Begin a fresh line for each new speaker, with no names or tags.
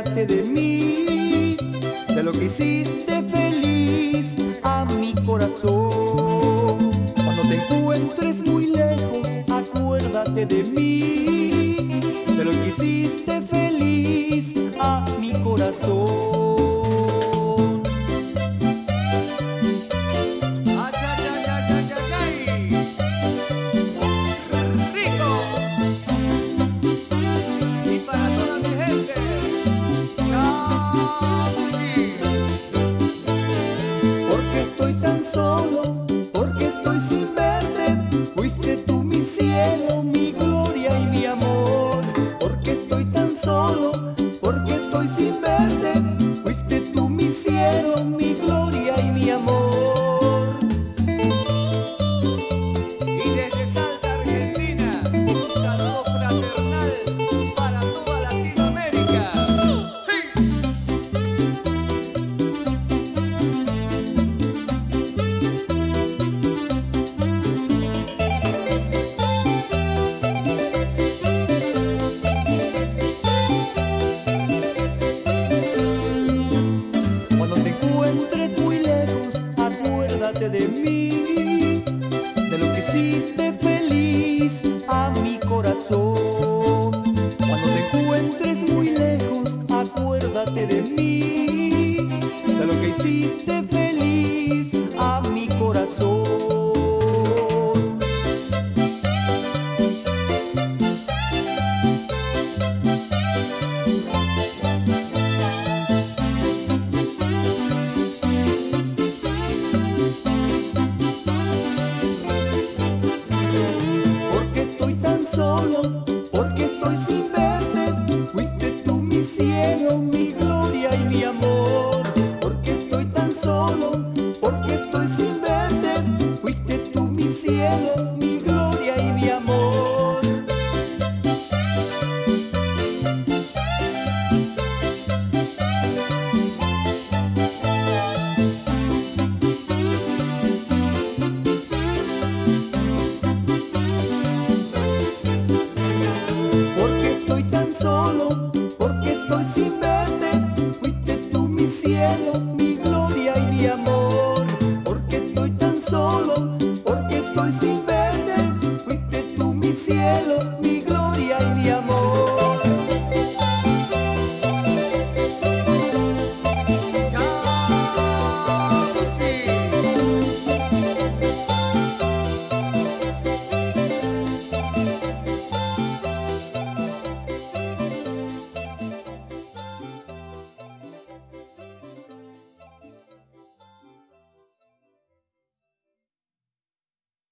acuérdate de mí, de lo que hiciste feliz a mi corazón. Cuando te encuentres muy lejos, acuérdate de mí, de lo que hiciste feliz a mi corazón. Mi gloria y mi amor, porque estoy tan solo, porque estoy sin verte. Fuiste tú mi cielo, mi gloria y mi amor.
Y desde Salta, Argentina, un saludo fraternal para toda Latinoamérica.
De mí, de lo que hiciste feliz a mi corazón. Cuando te encuentres muy lejos, acuérdate de mí, de lo que hiciste feliz a mi corazón. Solo, porque estoy sin verte. Fuiste tú mi cielo, mi gloria y mi amor. Porque estoy tan solo, porque estoy sin verte. Fuiste tú mi cielo, mi gloria y mi amor. Solo, porque estoy sin verte. Fuiste tú mi cielo, mi gloria y mi amor. Porque estoy tan solo, porque estoy sin verte. Fuiste tú mi cielo.